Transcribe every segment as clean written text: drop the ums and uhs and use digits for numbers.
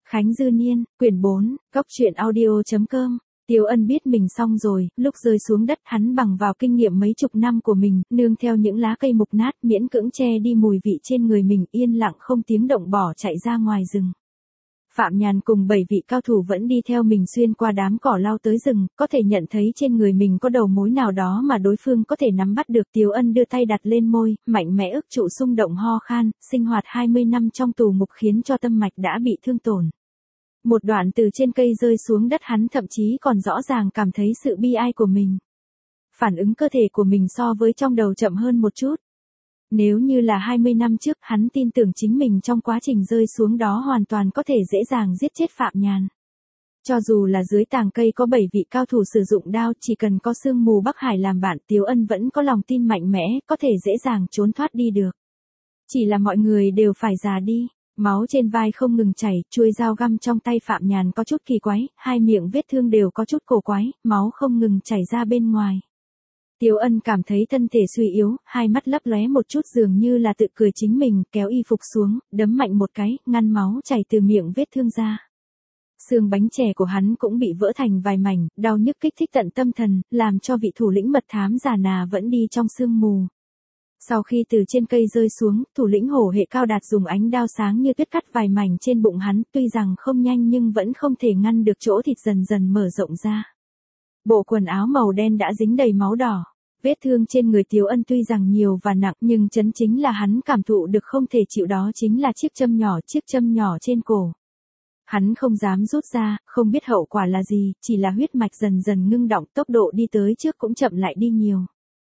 Khánh Dư Niên, quyển 4, Cốc truyện audio.com. Tiếu Ân biết mình xong rồi, lúc rơi xuống đất hắn bằng vào kinh nghiệm mấy chục năm của mình, nương theo những lá cây mục nát miễn cưỡng che đi mùi vị trên người mình, yên lặng không tiếng động bỏ chạy ra ngoài rừng. Phạm Nhàn cùng 7 vị cao thủ vẫn đi theo mình xuyên qua đám cỏ lao tới rừng, có thể nhận thấy trên người mình có đầu mối nào đó mà đối phương có thể nắm bắt được. Tiếu Ân đưa tay đặt lên môi, mạnh mẽ ức trụ xung động ho khan, sinh hoạt 20 năm trong tù ngục khiến cho tâm mạch đã bị thương tổn. Một đoạn từ trên cây rơi xuống đất hắn thậm chí còn rõ ràng cảm thấy sự bi ai của mình. Phản ứng cơ thể của mình so với trong đầu chậm hơn một chút. Nếu như là 20 năm trước, hắn tin tưởng chính mình trong quá trình rơi xuống đó hoàn toàn có thể dễ dàng giết chết Phạm Nhàn. Cho dù là dưới tàng cây có 7 vị cao thủ sử dụng đao, chỉ cần có sương mù Bắc Hải làm bạn, Tiếu Ân vẫn có lòng tin mạnh mẽ, có thể dễ dàng trốn thoát đi được. Chỉ là mọi người đều phải già đi. Máu trên vai không ngừng chảy, chuôi dao găm trong tay Phạm Nhàn có chút kỳ quái, hai miệng vết thương đều có chút cổ quái, máu không ngừng chảy ra bên ngoài. Tiếu Ân cảm thấy thân thể suy yếu, hai mắt lấp lóe một chút dường như là tự cười chính mình, kéo y phục xuống, đấm mạnh một cái, ngăn máu chảy từ miệng vết thương ra. Xương bánh chè của hắn cũng bị vỡ thành vài mảnh, đau nhức kích thích tận tâm thần, làm cho vị thủ lĩnh mật thám già nà vẫn đi trong sương mù. Sau khi từ trên cây rơi xuống, thủ lĩnh hổ hệ cao đạt dùng ánh đao sáng như tuyết cắt vài mảnh trên bụng hắn, tuy rằng không nhanh nhưng vẫn không thể ngăn được chỗ thịt dần dần mở rộng ra. Bộ quần áo màu đen đã dính đầy máu đỏ. Vết thương trên người Tiếu Ân tuy rằng nhiều và nặng nhưng chấn chính là hắn cảm thụ được không thể chịu, đó chính là chiếc châm nhỏ trên cổ. Hắn không dám rút ra, không biết hậu quả là gì, chỉ là huyết mạch dần dần ngưng đọng, tốc độ đi tới trước cũng chậm lại đi nhiều.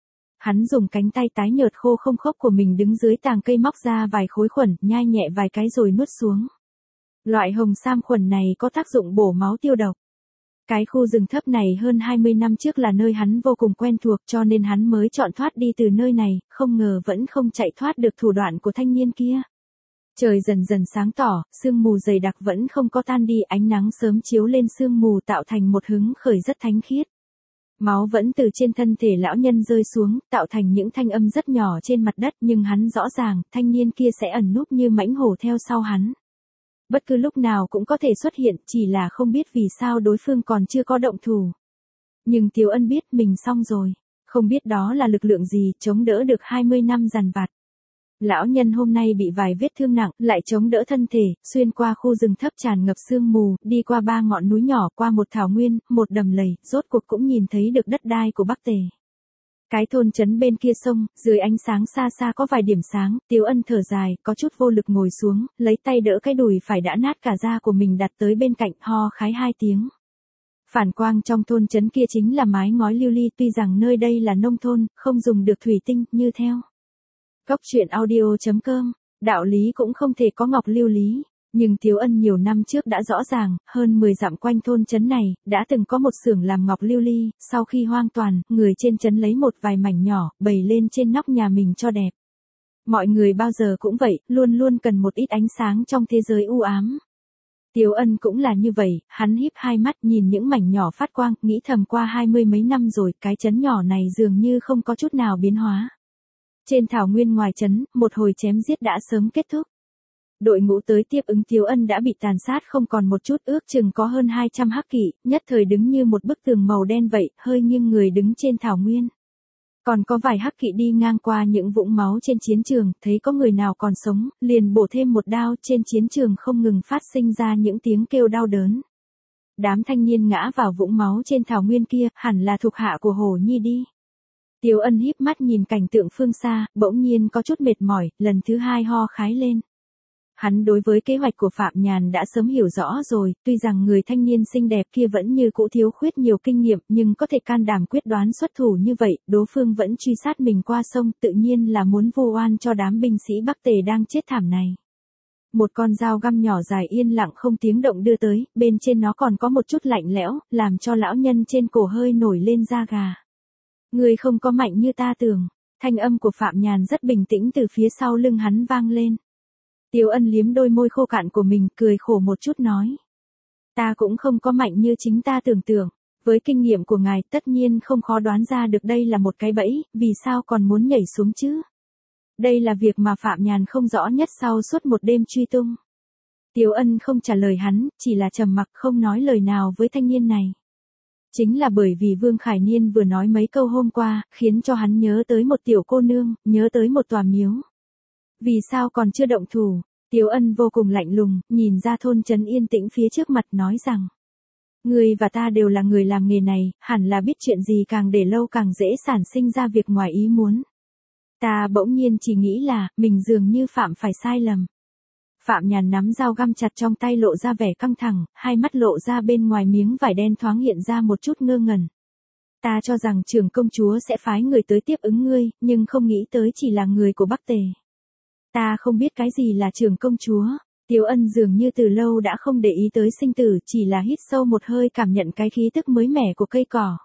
Hắn dùng cánh tay tái nhợt khô không khốc của mình đứng dưới tàng cây móc ra vài khối khuẩn, nhai nhẹ vài cái rồi nuốt xuống. Loại hồng sam khuẩn này có tác dụng bổ máu tiêu độc. Cái khu rừng thấp này hơn 20 năm trước là nơi hắn vô cùng quen thuộc cho nên hắn mới chọn thoát đi từ nơi này, không ngờ vẫn không chạy thoát được thủ đoạn của thanh niên kia. Trời dần dần sáng tỏ, sương mù dày đặc vẫn không có tan đi, ánh nắng sớm chiếu lên sương mù tạo thành một hứng khởi rất thánh khiết. Máu vẫn từ trên thân thể lão nhân rơi xuống, tạo thành những thanh âm rất nhỏ trên mặt đất, nhưng hắn rõ ràng, thanh niên kia sẽ ẩn núp như mãnh hổ theo sau hắn. Bất cứ lúc nào cũng có thể xuất hiện, chỉ là không biết vì sao đối phương còn chưa có động thủ. Nhưng Tiếu Ân biết mình xong rồi, không biết đó là lực lượng gì chống đỡ được 20 năm dằn vặt. Lão nhân hôm nay bị vài vết thương nặng, lại chống đỡ thân thể, xuyên qua khu rừng thấp tràn ngập sương mù, đi qua 3 ngọn núi nhỏ, qua một thảo nguyên, một đầm lầy, rốt cuộc cũng nhìn thấy được đất đai của Bắc Tề. Cái thôn trấn bên kia sông, dưới ánh sáng xa xa có vài điểm sáng, Tiếu Ân thở dài, có chút vô lực ngồi xuống, lấy tay đỡ cái đùi phải đã nát cả da của mình đặt tới bên cạnh, ho khái 2 tiếng. Phản quang trong thôn trấn kia chính là mái ngói lưu ly, tuy rằng nơi đây là nông thôn, không dùng được thủy tinh, như theo Cốc truyện audio.com, đạo lý cũng không thể có ngọc lưu lý. Nhưng Tiếu Ân nhiều năm trước đã rõ ràng, hơn 10 dặm quanh thôn trấn này, đã từng có một xưởng làm ngọc lưu ly, sau khi hoang toàn, người trên trấn lấy một vài mảnh nhỏ, bày lên trên nóc nhà mình cho đẹp. Mọi người bao giờ cũng vậy, luôn luôn cần một ít ánh sáng trong thế giới u ám. Tiếu Ân cũng là như vậy, hắn híp hai mắt nhìn những mảnh nhỏ phát quang, nghĩ thầm qua 20 mấy năm rồi, cái trấn nhỏ này dường như không có chút nào biến hóa. Trên thảo nguyên ngoài trấn, một hồi chém giết đã sớm kết thúc. Đội ngũ tới tiếp ứng Tiếu Ân đã bị tàn sát không còn một chút, ước chừng có hơn 200 hắc kỵ, nhất thời đứng như một bức tường màu đen vậy, hơi nghiêng người đứng trên thảo nguyên. Còn có vài hắc kỵ đi ngang qua những vũng máu trên chiến trường, thấy có người nào còn sống, liền bổ thêm một đao, trên chiến trường không ngừng phát sinh ra những tiếng kêu đau đớn. Đám thanh niên ngã vào vũng máu trên thảo nguyên kia, hẳn là thuộc hạ của Hồ Nhi đi. Tiếu Ân híp mắt nhìn cảnh tượng phương xa, bỗng nhiên có chút mệt mỏi, lần thứ 2 ho khái lên. Hắn đối với kế hoạch của Phạm Nhàn đã sớm hiểu rõ rồi, tuy rằng người thanh niên xinh đẹp kia vẫn như cũ thiếu khuyết nhiều kinh nghiệm, nhưng có thể can đảm quyết đoán xuất thủ như vậy, đối phương vẫn truy sát mình qua sông, tự nhiên là muốn vu oan cho đám binh sĩ Bắc Tề đang chết thảm này. Một con dao găm nhỏ dài yên lặng không tiếng động đưa tới, bên trên nó còn có một chút lạnh lẽo, làm cho lão nhân trên cổ hơi nổi lên da gà. Người không có mạnh như ta tưởng, thanh âm của Phạm Nhàn rất bình tĩnh từ phía sau lưng hắn vang lên. Tiếu Ân liếm đôi môi khô cạn của mình, cười khổ một chút nói. Ta cũng không có mạnh như chính ta tưởng tượng, với kinh nghiệm của ngài tất nhiên không khó đoán ra được đây là một cái bẫy, vì sao còn muốn nhảy xuống chứ? Đây là việc mà Phạm Nhàn không rõ nhất sau suốt một đêm truy tung. Tiếu Ân không trả lời hắn, chỉ là trầm mặc không nói lời nào với thanh niên này. Chính là bởi vì Vương Khải Niên vừa nói mấy câu hôm qua, khiến cho hắn nhớ tới một tiểu cô nương, nhớ tới một tòa miếu. Vì sao còn chưa động thủ? Tiếu Ân vô cùng lạnh lùng, nhìn ra thôn trấn yên tĩnh phía trước mặt nói rằng. Ngươi và ta đều là người làm nghề này, hẳn là biết chuyện gì càng để lâu càng dễ sản sinh ra việc ngoài ý muốn. Ta bỗng nhiên chỉ nghĩ là, mình dường như phạm phải sai lầm. Phạm Nhàn nắm dao găm chặt trong tay lộ ra vẻ căng thẳng, hai mắt lộ ra bên ngoài miếng vải đen thoáng hiện ra một chút ngơ ngẩn. Ta cho rằng trưởng công chúa sẽ phái người tới tiếp ứng ngươi, nhưng không nghĩ tới chỉ là người của Bắc Tề. Ta không biết cái gì là trưởng công chúa. Tiếu Ân dường như từ lâu đã không để ý tới sinh tử, chỉ là hít sâu một hơi cảm nhận cái khí tức mới mẻ của cây cỏ.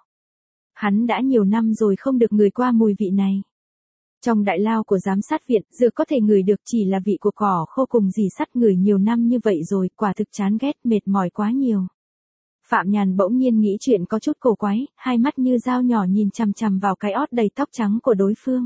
Hắn đã nhiều năm rồi không được ngửi qua mùi vị này. Trong đại lao của giám sát viện, dược có thể ngửi được chỉ là vị của cỏ khô cùng dì sắt, ngửi nhiều năm như vậy rồi, quả thực chán ghét, mệt mỏi quá nhiều. Phạm Nhàn bỗng nhiên nghĩ chuyện có chút cổ quái, hai mắt như dao nhỏ nhìn chằm chằm vào cái ót đầy tóc trắng của đối phương.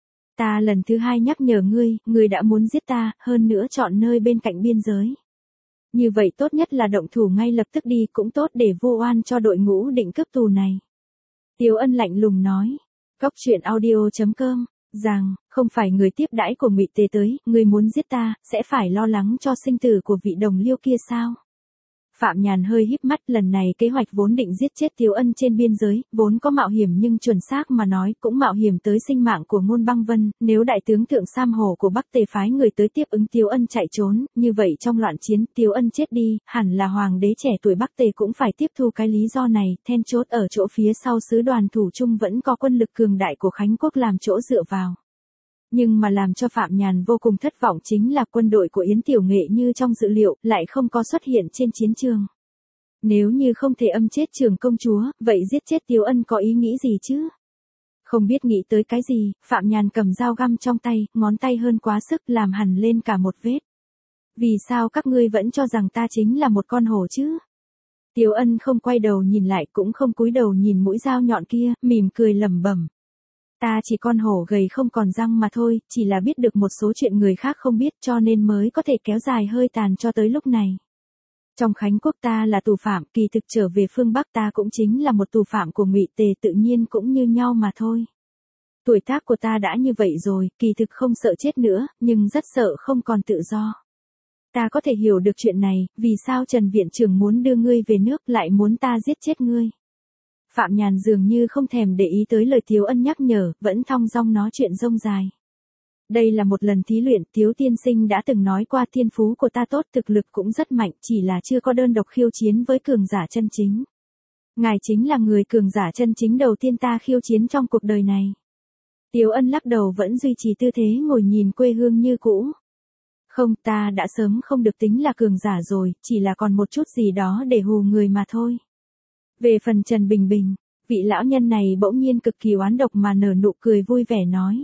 Ta lần thứ hai nhắc nhở ngươi, ngươi đã muốn giết ta, hơn nữa chọn nơi bên cạnh biên giới. Như vậy tốt nhất là động thủ ngay lập tức đi, cũng tốt để vu oan cho đội ngũ định cướp tù này. Tiếu Ân lạnh lùng nói. Cóc truyện audio.com rằng, không phải người tiếp đãi của Ngụy Tề tới, ngươi muốn giết ta, sẽ phải lo lắng cho sinh tử của vị đồng liêu kia sao? Phạm Nhàn hơi híp mắt, lần này kế hoạch vốn định giết chết Tiếu Ân trên biên giới, vốn có mạo hiểm nhưng chuẩn xác mà nói cũng mạo hiểm tới sinh mạng của Ngôn Băng Vân, nếu đại tướng Thượng Sam Hổ của Bắc Tề phái người tới tiếp ứng Tiếu Ân chạy trốn, như vậy trong loạn chiến Tiếu Ân chết đi, hẳn là hoàng đế trẻ tuổi Bắc Tề cũng phải tiếp thu cái lý do này, then chốt ở chỗ phía sau sứ đoàn thủ trung vẫn có quân lực cường đại của Khánh Quốc làm chỗ dựa vào. Nhưng mà làm cho Phạm Nhàn vô cùng thất vọng chính là quân đội của Yến Tiểu Nghệ như trong dự liệu, lại không có xuất hiện trên chiến trường. Nếu như không thể âm chết trưởng công chúa, vậy giết chết Tiếu Ân có ý nghĩ gì chứ? Không biết nghĩ tới cái gì, Phạm Nhàn cầm dao găm trong tay, ngón tay hơn quá sức làm hằn lên cả một vết. Vì sao các ngươi vẫn cho rằng ta chính là một con hổ chứ? Tiếu Ân không quay đầu nhìn lại cũng không cúi đầu nhìn mũi dao nhọn kia, mỉm cười lẩm bẩm. Ta chỉ con hổ gầy không còn răng mà thôi, chỉ là biết được một số chuyện người khác không biết cho nên mới có thể kéo dài hơi tàn cho tới lúc này. Trong Khánh Quốc ta là tù phạm, kỳ thực trở về phương Bắc ta cũng chính là một tù phạm của Ngụy Tề, tự nhiên cũng như nhau mà thôi. Tuổi tác của ta đã như vậy rồi, kỳ thực không sợ chết nữa, nhưng rất sợ không còn tự do. Ta có thể hiểu được chuyện này, vì sao Trần Viện Trưởng muốn đưa ngươi về nước lại muốn ta giết chết ngươi. Phạm Nhàn dường như không thèm để ý tới lời Tiếu Ân nhắc nhở, vẫn thong dong nói chuyện rông dài. Đây là một lần thí luyện, Tiếu tiên sinh đã từng nói qua thiên phú của ta tốt, thực lực cũng rất mạnh, chỉ là chưa có đơn độc khiêu chiến với cường giả chân chính. Ngài chính là người cường giả chân chính đầu tiên ta khiêu chiến trong cuộc đời này. Tiếu Ân lắc đầu vẫn duy trì tư thế ngồi nhìn quê hương như cũ. Không, ta đã sớm không được tính là cường giả rồi, chỉ là còn một chút gì đó để hù người mà thôi. Về phần Trần Bình Bình, vị lão nhân này bỗng nhiên cực kỳ oán độc mà nở nụ cười vui vẻ nói.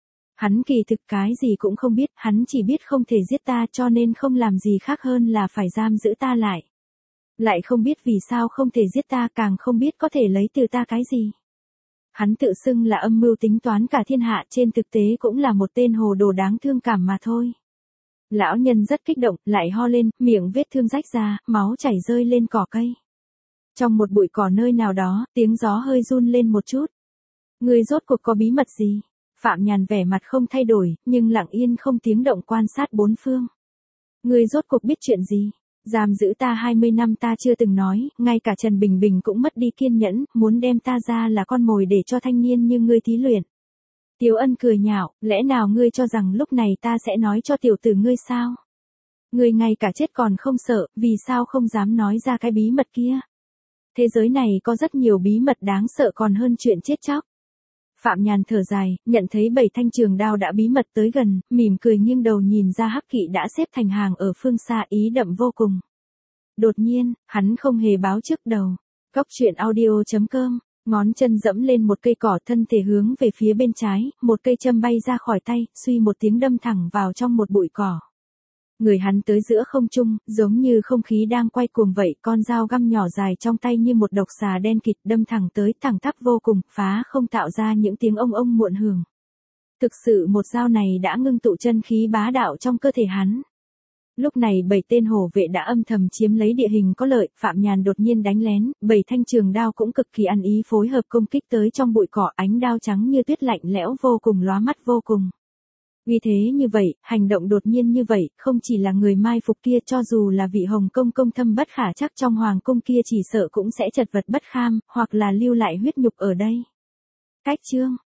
Hắn kỳ thực cái gì cũng không biết, hắn chỉ biết không thể giết ta cho nên không làm gì khác hơn là phải giam giữ ta lại. Lại không biết vì sao không thể giết ta, càng không biết có thể lấy từ ta cái gì. Hắn tự xưng là âm mưu tính toán cả thiên hạ, trên thực tế cũng là một tên hồ đồ đáng thương cảm mà thôi. Lão nhân rất kích động, lại ho lên, miệng vết thương rách ra, máu chảy rơi lên cỏ cây. Trong một bụi cỏ nơi nào đó, tiếng gió hơi run lên một chút. Ngươi rốt cuộc có bí mật gì? Phạm Nhàn vẻ mặt không thay đổi, nhưng lặng yên không tiếng động quan sát bốn phương. Ngươi rốt cuộc biết chuyện gì? Giam giữ ta 20 năm ta chưa từng nói, ngay cả Trần Bình Bình cũng mất đi kiên nhẫn, muốn đem ta ra là con mồi để cho thanh niên như ngươi thí luyện. Tiếu Ân cười nhạo, lẽ nào ngươi cho rằng lúc này ta sẽ nói cho tiểu tử ngươi sao? Ngươi ngay cả chết còn không sợ, vì sao không dám nói ra cái bí mật kia? Thế giới này có rất nhiều bí mật đáng sợ còn hơn chuyện chết chóc. Phạm Nhàn thở dài, nhận thấy 7 thanh trường đao đã bí mật tới gần, mỉm cười nghiêng đầu nhìn ra hắc kỵ đã xếp thành hàng ở phương xa, ý đậm vô cùng. Đột nhiên, hắn không hề báo trước đầu. Cóc truyện audio.com, ngón chân dẫm lên một cây cỏ, thân thể hướng về phía bên trái, một cây châm bay ra khỏi tay, suy một tiếng đâm thẳng vào trong một bụi cỏ. Người hắn tới giữa không trung, giống như không khí đang quay cuồng vậy, con dao găm nhỏ dài trong tay như một độc xà đen kịt đâm thẳng tới, thẳng tắp vô cùng, phá không tạo ra những tiếng ông muộn hưởng. Thực sự một dao này đã ngưng tụ chân khí bá đạo trong cơ thể hắn. Lúc này 7 tên hổ vệ đã âm thầm chiếm lấy địa hình có lợi, Phạm Nhàn đột nhiên đánh lén, 7 thanh trường đao cũng cực kỳ ăn ý phối hợp công kích tới trong bụi cỏ, ánh đao trắng như tuyết lạnh lẽo vô cùng lóa mắt vô cùng. Vì thế như vậy, hành động đột nhiên như vậy, không chỉ là người mai phục kia, cho dù là vị Hồng công công thâm bất khả chắc trong hoàng cung kia chỉ sợ cũng sẽ chật vật bất kham, hoặc là lưu lại huyết nhục ở đây. Cách chương